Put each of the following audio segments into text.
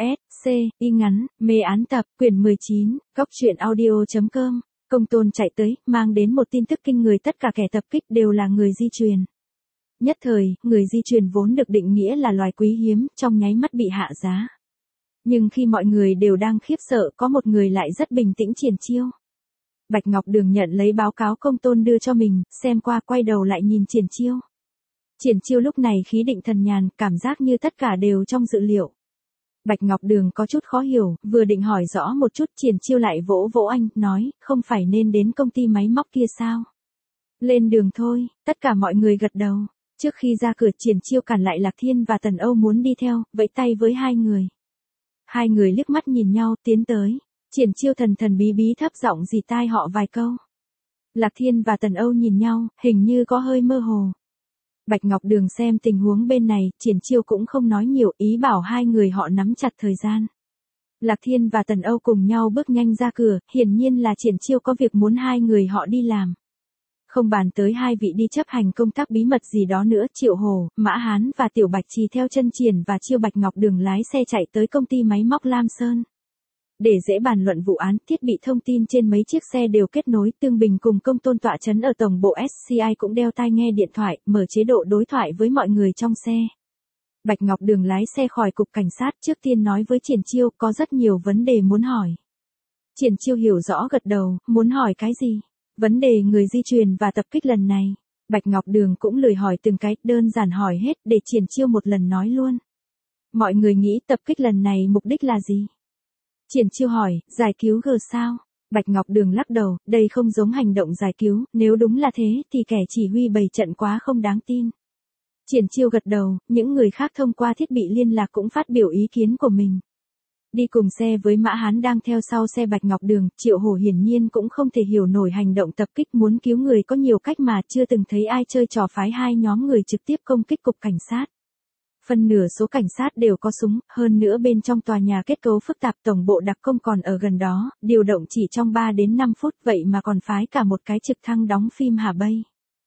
S, C, y ngắn, mê án tập, quyển 19, góc truyện audio.com. Công Tôn chạy tới, mang đến một tin tức kinh người, tất cả kẻ tập kích đều là người di truyền. Nhất thời, người di truyền vốn được định nghĩa là loài quý hiếm, trong nháy mắt bị hạ giá. Nhưng khi mọi người đều đang khiếp sợ, có một người lại rất bình tĩnh triển chiêu. Bạch Ngọc Đường nhận lấy báo cáo Công Tôn đưa cho mình, xem qua quay đầu lại nhìn triển chiêu. Triển chiêu lúc này khí định thần nhàn, cảm giác như tất cả đều trong dự liệu. Bạch Ngọc Đường có chút khó hiểu, vừa định hỏi rõ một chút, triển chiêu lại vỗ vỗ anh, nói, không phải nên đến công ty máy móc kia sao? Lên đường thôi, tất cả mọi người gật đầu. Trước khi ra cửa, triển chiêu cản lại Lạc Thiên và Tần Âu muốn đi theo, vẫy tay với hai người. Hai người liếc mắt nhìn nhau, tiến tới. Triển chiêu thần thần bí bí thấp giọng dì tai họ vài câu. Lạc Thiên và Tần Âu nhìn nhau, hình như có hơi mơ hồ. Bạch Ngọc Đường xem tình huống bên này, triển chiêu cũng không nói nhiều, ý bảo hai người họ nắm chặt thời gian. Lạc Thiên và Tần Âu cùng nhau bước nhanh ra cửa, hiển nhiên là triển chiêu có việc muốn hai người họ đi làm. Không bàn tới hai vị đi chấp hành công tác bí mật gì đó nữa, Triệu Hồ, Mã Hán và Tiểu Bạch Trì theo chân Triển và Chiêu. Bạch Ngọc Đường lái xe chạy tới công ty máy móc Lam Sơn. Để dễ bàn luận vụ án, thiết bị thông tin trên mấy chiếc xe đều kết nối, Tương Bình cùng Công Tôn tọa trấn ở tổng bộ SCI cũng đeo tai nghe điện thoại, mở chế độ đối thoại với mọi người trong xe. Bạch Ngọc Đường lái xe khỏi cục cảnh sát, trước tiên nói với Triển Chiêu, có rất nhiều vấn đề muốn hỏi. Triển Chiêu hiểu rõ gật đầu, muốn hỏi cái gì? Vấn đề người di truyền và tập kích lần này. Bạch Ngọc Đường cũng lười hỏi từng cái, đơn giản hỏi hết, để Triển Chiêu một lần nói luôn. Mọi người nghĩ tập kích lần này mục đích là gì? Triển Chiêu hỏi, giải cứu G sao? Bạch Ngọc Đường lắc đầu, đây không giống hành động giải cứu, nếu đúng là thế thì kẻ chỉ huy bày trận quá không đáng tin. Triển Chiêu gật đầu, những người khác thông qua thiết bị liên lạc cũng phát biểu ý kiến của mình. Đi cùng xe với Mã Hán đang theo sau xe Bạch Ngọc Đường, Triệu Hổ hiển nhiên cũng không thể hiểu nổi hành động tập kích, muốn cứu người có nhiều cách mà chưa từng thấy ai chơi trò phái hai nhóm người trực tiếp công kích cục cảnh sát. Phần nửa số cảnh sát đều có súng, hơn nữa bên trong tòa nhà kết cấu phức tạp, tổng bộ đặc công còn ở gần đó, điều động chỉ trong 3 đến 5 phút, vậy mà còn phái cả một cái trực thăng đóng phim Hà Bay.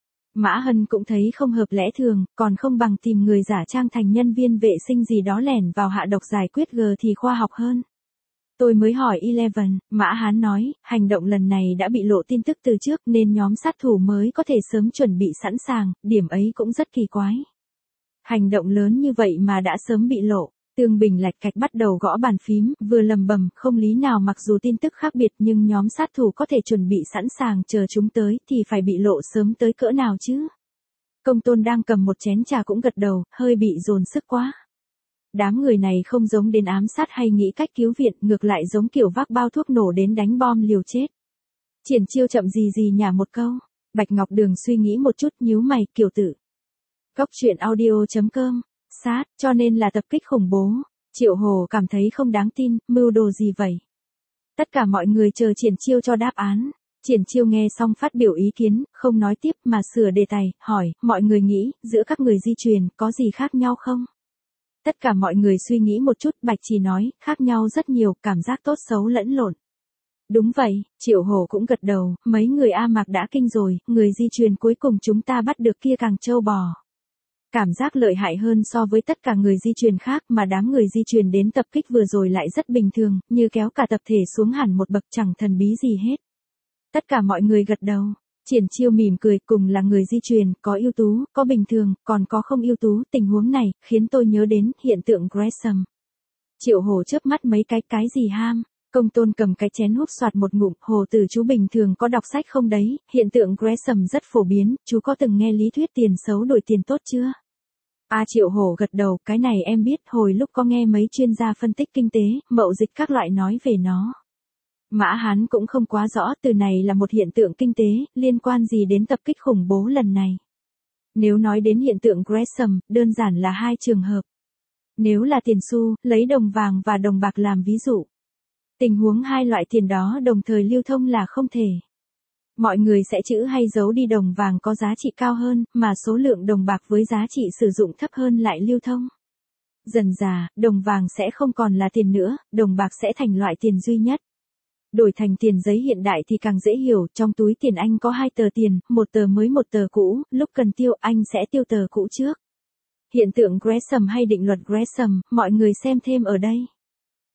Mã Hân cũng thấy không hợp lẽ thường, còn không bằng tìm người giả trang thành nhân viên vệ sinh gì đó lẻn vào hạ độc giải quyết G thì khoa học hơn. Tôi mới hỏi Eleven, Mã Hán nói, hành động lần này đã bị lộ tin tức từ trước nên nhóm sát thủ mới có thể sớm chuẩn bị sẵn sàng, điểm ấy cũng rất kỳ quái. Hành động lớn như vậy mà đã sớm bị lộ. Tương Bình lạch cạch bắt đầu gõ bàn phím, vừa lầm bầm, không lý nào mặc dù tin tức khác biệt nhưng nhóm sát thủ có thể chuẩn bị sẵn sàng chờ chúng tới thì phải bị lộ sớm tới cỡ nào chứ. Công Tôn đang cầm một chén trà cũng gật đầu, hơi bị dồn sức quá. Đám người này không giống đến ám sát hay nghĩ cách cứu viện, ngược lại giống kiểu vác bao thuốc nổ đến đánh bom liều chết. Triển Chiêu chậm gì nhả một câu. Bạch Ngọc Đường suy nghĩ một chút, nhíu mày, kiểu tử. Góc truyện audio.com. Sát, cho nên là tập kích khủng bố. Triệu Hồ cảm thấy không đáng tin, mưu đồ gì vậy? Tất cả mọi người chờ Triển Chiêu cho đáp án. Triển Chiêu nghe xong phát biểu ý kiến, không nói tiếp mà sửa đề tài, hỏi, mọi người nghĩ, giữa các người di truyền, có gì khác nhau không? Tất cả mọi người suy nghĩ một chút, Bạch Trì nói, khác nhau rất nhiều, cảm giác tốt xấu lẫn lộn. Đúng vậy, Triệu Hồ cũng gật đầu, mấy người A Mạc đã kinh rồi, người di truyền cuối cùng chúng ta bắt được kia càng trâu bò. Cảm giác lợi hại hơn so với tất cả người di truyền khác, mà đám người di truyền đến tập kích vừa rồi lại rất bình thường, như kéo cả tập thể xuống hẳn một bậc, chẳng thần bí gì hết. Tất cả mọi người gật đầu. Triển Chiêu mỉm cười, cùng là người di truyền, có ưu tú, có bình thường, còn có không ưu tú. Tình huống này khiến tôi nhớ đến hiện tượng Gresham. Triệu Hồ chớp mắt mấy cái gì ham? Công Tôn cầm cái chén húp soạt một ngụm, Hồ tử chú bình thường có đọc sách không đấy? Hiện tượng Gresham rất phổ biến, chú có từng nghe lý thuyết tiền xấu đổi tiền tốt chưa? Triệu Hồ gật đầu, cái này em biết, hồi lúc có nghe mấy chuyên gia phân tích kinh tế, mậu dịch các loại nói về nó. Mã Hán cũng không quá rõ, từ này là một hiện tượng kinh tế, liên quan gì đến tập kích khủng bố lần này. Nếu nói đến hiện tượng Gresham, đơn giản là hai trường hợp. Nếu là tiền xu, lấy đồng vàng và đồng bạc làm ví dụ. Tình huống hai loại tiền đó đồng thời lưu thông là không thể. Mọi người sẽ trữ hay giấu đi đồng vàng có giá trị cao hơn, mà số lượng đồng bạc với giá trị sử dụng thấp hơn lại lưu thông. Dần dà, đồng vàng sẽ không còn là tiền nữa, đồng bạc sẽ thành loại tiền duy nhất. Đổi thành tiền giấy hiện đại thì càng dễ hiểu, trong túi tiền anh có 2 tờ tiền, một tờ mới một tờ cũ, lúc cần tiêu anh sẽ tiêu tờ cũ trước. Hiện tượng Gresham hay định luật Gresham, mọi người xem thêm ở đây.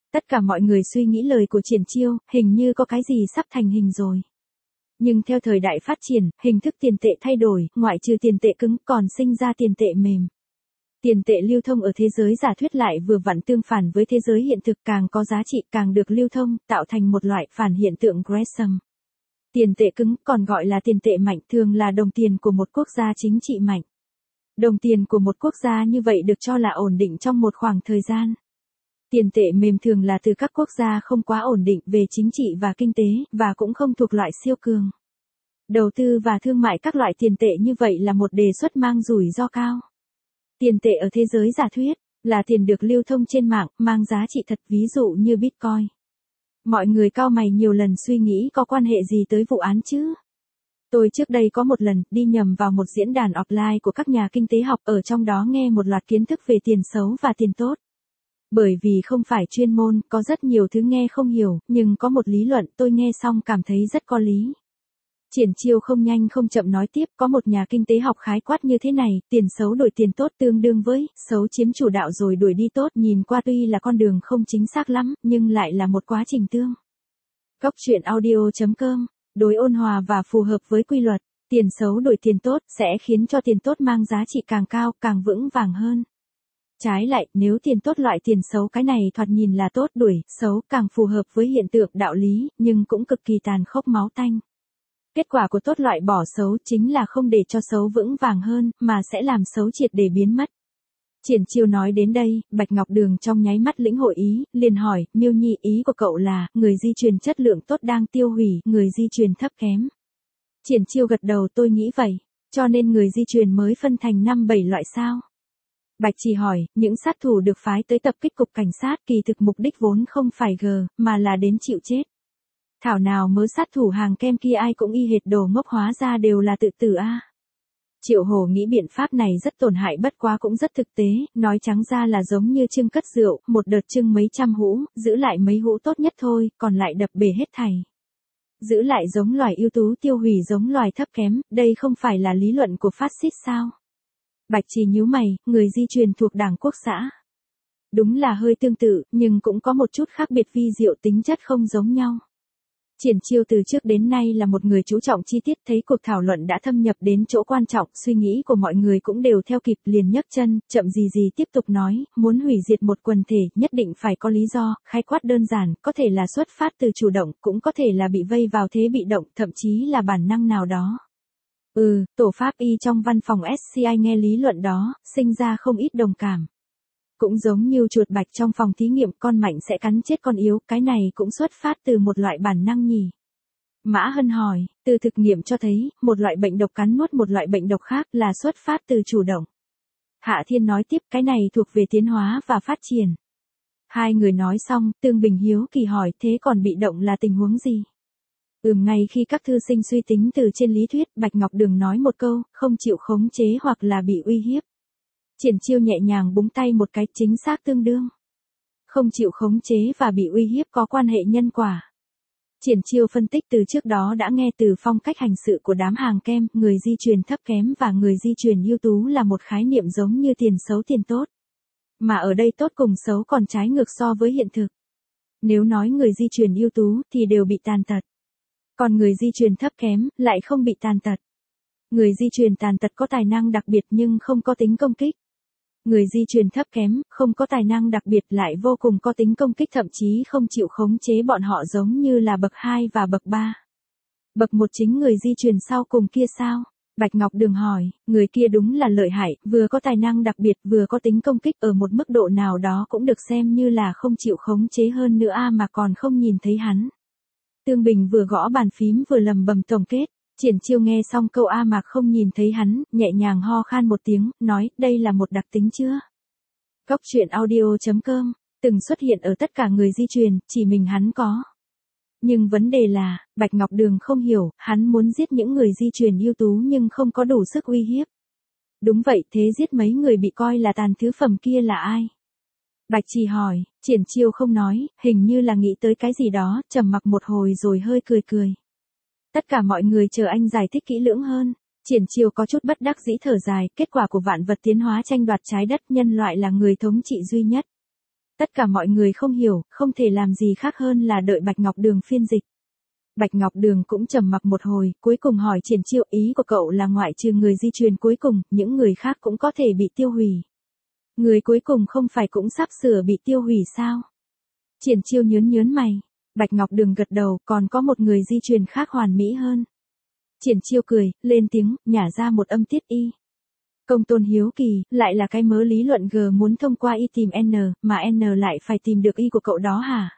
Tất cả mọi người suy nghĩ lời của Triển Chiêu, hình như có cái gì sắp thành hình rồi. Nhưng theo thời đại phát triển, hình thức tiền tệ thay đổi, ngoại trừ tiền tệ cứng còn sinh ra tiền tệ mềm. Tiền tệ lưu thông ở thế giới giả thuyết lại vừa vặn tương phản với thế giới hiện thực, càng có giá trị càng được lưu thông, tạo thành một loại phản hiện tượng Gresham. Tiền tệ cứng, còn gọi là tiền tệ mạnh, thường là đồng tiền của một quốc gia chính trị mạnh. Đồng tiền của một quốc gia như vậy được cho là ổn định trong một khoảng thời gian. Tiền tệ mềm thường là từ các quốc gia không quá ổn định về chính trị và kinh tế, và cũng không thuộc loại siêu cường. Đầu tư và thương mại các loại tiền tệ như vậy là một đề xuất mang rủi ro cao. Tiền tệ ở thế giới giả thuyết là tiền được lưu thông trên mạng, mang giá trị thật, ví dụ như Bitcoin. Mọi người cau mày nhiều lần suy nghĩ có quan hệ gì tới vụ án chứ? Tôi trước đây có một lần đi nhầm vào một diễn đàn offline của các nhà kinh tế học, ở trong đó nghe một loạt kiến thức về tiền xấu và tiền tốt. Bởi vì không phải chuyên môn, có rất nhiều thứ nghe không hiểu, nhưng có một lý luận tôi nghe xong cảm thấy rất có lý. Triển Chiêu không nhanh không chậm nói tiếp, có một nhà kinh tế học khái quát như thế này, tiền xấu đổi tiền tốt tương đương với, xấu chiếm chủ đạo rồi đuổi đi tốt, nhìn qua tuy là con đường không chính xác lắm, nhưng lại là một quá trình tương. Góc truyện audio.com, đối ôn hòa và phù hợp với quy luật, tiền xấu đổi tiền tốt, sẽ khiến cho tiền tốt mang giá trị càng cao, càng vững vàng hơn. Trái lại, nếu tiền tốt loại tiền xấu, cái này thoạt nhìn là tốt, đuổi xấu càng phù hợp với hiện tượng đạo lý, nhưng cũng cực kỳ tàn khốc máu tanh. Kết quả của tốt loại bỏ xấu chính là không để cho xấu vững vàng hơn, mà sẽ làm xấu triệt để biến mất. Triển Chiêu nói đến đây, Bạch Ngọc Đường trong nháy mắt lĩnh hội ý, liền hỏi, Miêu Nhi, ý của cậu là, người di truyền chất lượng tốt đang tiêu hủy, người di truyền thấp kém. Triển Chiêu gật đầu, tôi nghĩ vậy, cho nên người di truyền mới phân thành 5-7 loại sao. Bạch Chỉ hỏi, những sát thủ được phái tới tập kích cục cảnh sát kỳ thực mục đích vốn không phải mà là đến chịu chết. Thảo nào mớ sát thủ hàng kem kia ai cũng y hệt đồ ngốc, hóa ra đều là tự tử a. Triệu Hổ nghĩ biện pháp này rất tổn hại, bất quá cũng rất thực tế, nói trắng ra là giống như trưng cất rượu, một đợt trưng mấy trăm hũ, giữ lại mấy hũ tốt nhất thôi, còn lại đập bể hết thảy. Giữ lại giống loài ưu tú, tiêu hủy giống loài thấp kém, đây không phải là lý luận của phát xít sao? Bạch Chỉ nhíu mày, người di truyền thuộc Đảng Quốc xã. Đúng là hơi tương tự, nhưng cũng có một chút khác biệt vi diệu, tính chất không giống nhau. Triển Chiêu từ trước đến nay là một người chú trọng chi tiết, thấy cuộc thảo luận đã thâm nhập đến chỗ quan trọng, suy nghĩ của mọi người cũng đều theo kịp, liền nhấc chân, chậm gì tiếp tục nói, muốn hủy diệt một quần thể, nhất định phải có lý do, khái quát đơn giản, có thể là xuất phát từ chủ động, cũng có thể là bị vây vào thế bị động, thậm chí là bản năng nào đó. Tổ pháp y trong văn phòng SCI nghe lý luận đó, sinh ra không ít đồng cảm. Cũng giống như chuột bạch trong phòng thí nghiệm, con mạnh sẽ cắn chết con yếu, cái này cũng xuất phát từ một loại bản năng nhỉ? Mã Hân hỏi, từ thực nghiệm cho thấy, một loại bệnh độc cắn nuốt một loại bệnh độc khác là xuất phát từ chủ động. Hạ Thiên nói tiếp, cái này thuộc về tiến hóa và phát triển. Hai người nói xong, Tương Bình hiếu kỳ hỏi, thế còn bị động là tình huống gì? Ngay khi các thư sinh suy tính từ trên lý thuyết, Bạch Ngọc Đường nói một câu, không chịu khống chế hoặc là bị uy hiếp. Triển Chiêu nhẹ nhàng búng tay một cái, chính xác tương đương. Không chịu khống chế và bị uy hiếp có quan hệ nhân quả. Triển Chiêu phân tích từ trước đó đã nghe từ phong cách hành sự của đám hàng kem, người di truyền thấp kém và người di truyền ưu tú là một khái niệm giống như tiền xấu tiền tốt. Mà ở đây tốt cùng xấu còn trái ngược so với hiện thực. Nếu nói người di truyền ưu tú thì đều bị tàn tật. Còn người di truyền thấp kém lại không bị tàn tật. Người di truyền tàn tật có tài năng đặc biệt nhưng không có tính công kích. Người di truyền thấp kém, không có tài năng đặc biệt lại vô cùng có tính công kích, thậm chí không chịu khống chế bọn họ, giống như là bậc 2 và bậc 3. Bậc 1 chính người di truyền sau cùng kia sao? Bạch Ngọc Đường hỏi, người kia đúng là lợi hại, vừa có tài năng đặc biệt vừa có tính công kích, ở một mức độ nào đó cũng được xem như là không chịu khống chế hơn nữa mà còn không nhìn thấy hắn. Tương Bình vừa gõ bàn phím vừa lầm bầm tổng kết. Triển Chiêu nghe xong câu A mà không nhìn thấy hắn, nhẹ nhàng ho khan một tiếng, nói, đây là một đặc tính chưa? Góc truyện audio.com, từng xuất hiện ở tất cả người di truyền, chỉ mình hắn có. Nhưng vấn đề là, Bạch Ngọc Đường không hiểu, hắn muốn giết những người di truyền ưu tú nhưng không có đủ sức uy hiếp. Đúng vậy, thế giết mấy người bị coi là tàn thứ phẩm kia là ai? Bạch Chỉ hỏi, Triển Chiêu không nói, hình như là nghĩ tới cái gì đó, trầm mặc một hồi rồi hơi cười. Tất cả mọi người chờ anh giải thích kỹ lưỡng hơn. Triển Chiêu có chút bất đắc dĩ thở dài, kết quả của vạn vật tiến hóa tranh đoạt trái đất, nhân loại là người thống trị duy nhất. Tất cả mọi người không hiểu, không thể làm gì khác hơn là đợi Bạch Ngọc Đường phiên dịch. Bạch Ngọc Đường cũng trầm mặc một hồi, cuối cùng hỏi Triển Chiêu, ý của cậu là ngoại trừ người di truyền cuối cùng, những người khác cũng có thể bị tiêu hủy. Người cuối cùng không phải cũng sắp sửa bị tiêu hủy sao? Triển Chiêu nhớn mày. Bạch Ngọc Đường gật đầu, còn có một người di truyền khác hoàn mỹ hơn. Triển Chiêu cười, lên tiếng, nhả ra một âm tiết y. Công Tôn hiếu kỳ, lại là cái mớ lý luận G muốn thông qua y tìm N, mà N lại phải tìm được y của cậu đó hả?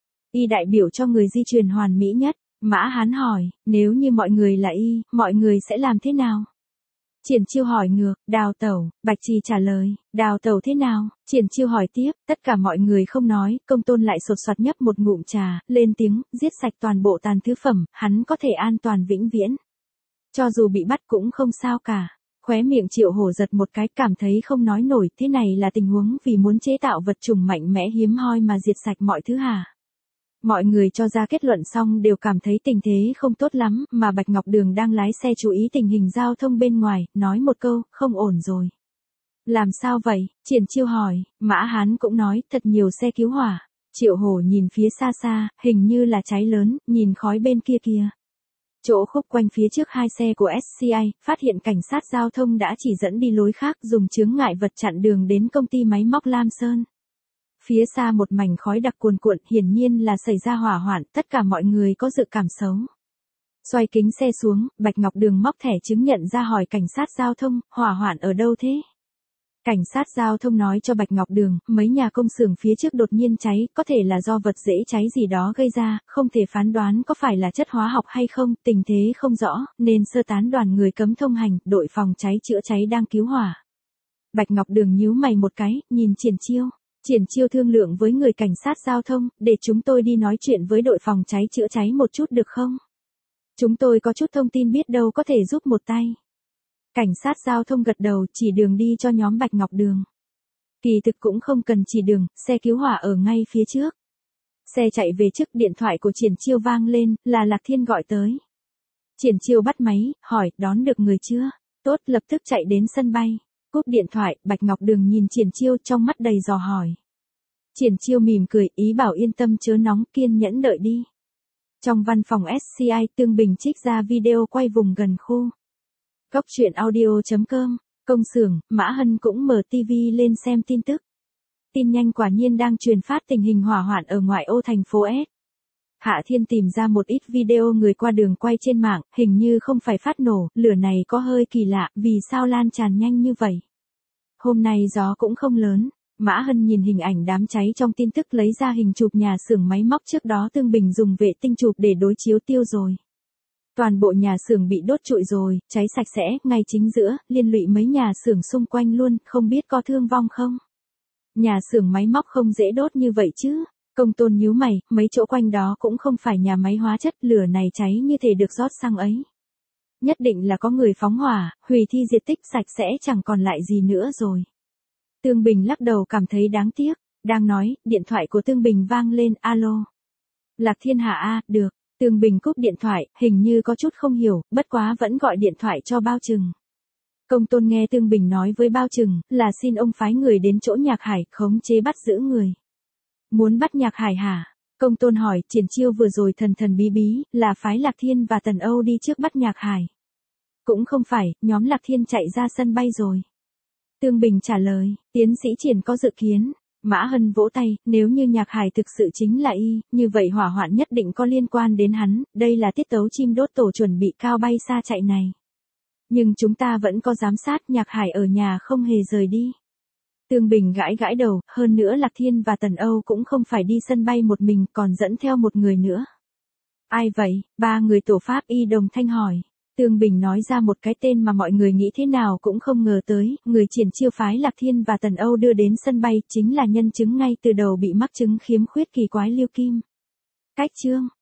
Y đại biểu cho người di truyền hoàn mỹ nhất. Mã Hán hỏi, nếu như mọi người là y, mọi người sẽ làm thế nào? Triển Chiêu hỏi ngược, đào tẩu, Bạch Trì trả lời, đào tẩu thế nào? Triển Chiêu hỏi tiếp, tất cả mọi người không nói, Công Tôn lại sột soạt nhấp một ngụm trà, lên tiếng, giết sạch toàn bộ tàn thứ phẩm, hắn có thể an toàn vĩnh viễn. Cho dù bị bắt cũng không sao cả. Khóe miệng Triệu Hổ giật một cái, cảm thấy không nói nổi, thế này là tình huống vì muốn chế tạo vật chủng mạnh mẽ hiếm hoi mà diệt sạch mọi thứ hả? Mọi người cho ra kết luận xong đều cảm thấy tình thế không tốt lắm, mà Bạch Ngọc Đường đang lái xe chú ý tình hình giao thông bên ngoài, nói một câu, không ổn rồi. Làm sao vậy? Triển Chiêu hỏi, Mã Hán cũng nói, thật nhiều xe cứu hỏa. Triệu Hổ nhìn phía xa xa, hình như là cháy lớn, nhìn khói bên kia kìa. Chỗ khúc quanh phía trước hai xe của SCI, phát hiện cảnh sát giao thông đã chỉ dẫn đi lối khác dùng chướng ngại vật chặn đường đến công ty máy móc Lam Sơn. Phía xa một mảnh khói đặc cuồn cuộn, hiển nhiên là xảy ra hỏa hoạn, tất cả mọi người có dự cảm xấu. Xoay kính xe xuống, Bạch Ngọc Đường móc thẻ chứng nhận ra hỏi cảnh sát giao thông, hỏa hoạn ở đâu thế? Cảnh sát giao thông nói cho Bạch Ngọc Đường, mấy nhà công xưởng phía trước đột nhiên cháy, có thể là do vật dễ cháy gì đó gây ra, không thể phán đoán có phải là chất hóa học hay không, tình thế không rõ, nên sơ tán đoàn người cấm thông hành, đội phòng cháy chữa cháy đang cứu hỏa. Bạch Ngọc Đường nhíu mày một cái, nhìn Triển Chiêu. Triển Chiêu thương lượng với người cảnh sát giao thông, để chúng tôi đi nói chuyện với đội phòng cháy chữa cháy một chút được không? Chúng tôi có chút thông tin biết đâu có thể giúp một tay. Cảnh sát giao thông gật đầu, chỉ đường đi cho nhóm Bạch Ngọc Đường. Kỳ thực cũng không cần chỉ đường, xe cứu hỏa ở ngay phía trước. Xe chạy về trước, điện thoại của Triển Chiêu vang lên, là Lạc Thiên gọi tới. Triển Chiêu bắt máy, hỏi, đón được người chưa? Tốt, lập tức chạy đến sân bay. Cúp điện thoại, Bạch Ngọc Đường nhìn Triển Chiêu trong mắt đầy dò hỏi. Triển Chiêu mỉm cười, ý bảo yên tâm chớ nóng, kiên nhẫn đợi đi. Trong văn phòng SCI, Tương Bình trích ra video quay vùng gần khu. Góc truyện audio.com, công xưởng, Mã Hân cũng mở TV lên xem tin tức. Tin nhanh quả nhiên đang truyền phát tình hình hỏa hoạn ở ngoại ô thành phố S. Hạ Thiên tìm ra một ít video người qua đường quay trên mạng, hình như không phải phát nổ, lửa này có hơi kỳ lạ, vì sao lan tràn nhanh như vậy? Hôm nay gió cũng không lớn. Mã Hân nhìn hình ảnh đám cháy trong tin tức lấy ra hình chụp nhà xưởng máy móc trước đó Tương Bình dùng vệ tinh chụp để đối chiếu tiêu rồi. Toàn bộ nhà xưởng bị đốt trụi rồi, cháy sạch sẽ, ngay chính giữa, liên lụy mấy nhà xưởng xung quanh luôn, không biết có thương vong không? Nhà xưởng máy móc không dễ đốt như vậy chứ. Công Tôn nhíu mày, mấy chỗ quanh đó cũng không phải nhà máy hóa chất, lửa này cháy như thể được rót xăng ấy. Nhất định là có người phóng hỏa, hủy thi diệt tích, sạch sẽ chẳng còn lại gì nữa rồi. Tương Bình lắc đầu cảm thấy đáng tiếc, đang nói, điện thoại của Tương Bình vang lên, alo. Lạc Thiên hả a, được. Tương Bình cúp điện thoại, hình như có chút không hiểu, bất quá vẫn gọi điện thoại cho Bao Trừng. Công Tôn nghe Tương Bình nói với Bao Trừng, là xin ông phái người đến chỗ Nhạc Hải, khống chế bắt giữ người. Muốn bắt Nhạc Hải hả? Công Tôn hỏi, Triển Chiêu vừa rồi thần thần bí bí, là phái Lạc Thiên và Tần Âu đi trước bắt Nhạc Hải. Cũng không phải, nhóm Lạc Thiên chạy ra sân bay rồi. Tương Bình trả lời, tiến sĩ Triển có dự kiến. Mã Hân vỗ tay, nếu như Nhạc Hải thực sự chính là y, như vậy hỏa hoạn nhất định có liên quan đến hắn, đây là tiết tấu chim đốt tổ chuẩn bị cao bay xa chạy này. Nhưng chúng ta vẫn có giám sát, Nhạc Hải ở nhà không hề rời đi. Tương Bình gãi gãi đầu, hơn nữa Lạc Thiên và Tần Âu cũng không phải đi sân bay một mình, còn dẫn theo một người nữa. Ai vậy? Ba người tổ Pháp Y đồng thanh hỏi. Tương Bình nói ra một cái tên mà mọi người nghĩ thế nào cũng không ngờ tới, người Triển Chiêu phái Lạc Thiên và Tần Âu đưa đến sân bay chính là nhân chứng ngay từ đầu bị mắc chứng khiếm khuyết kỳ quái Liêu Kim. Cách chương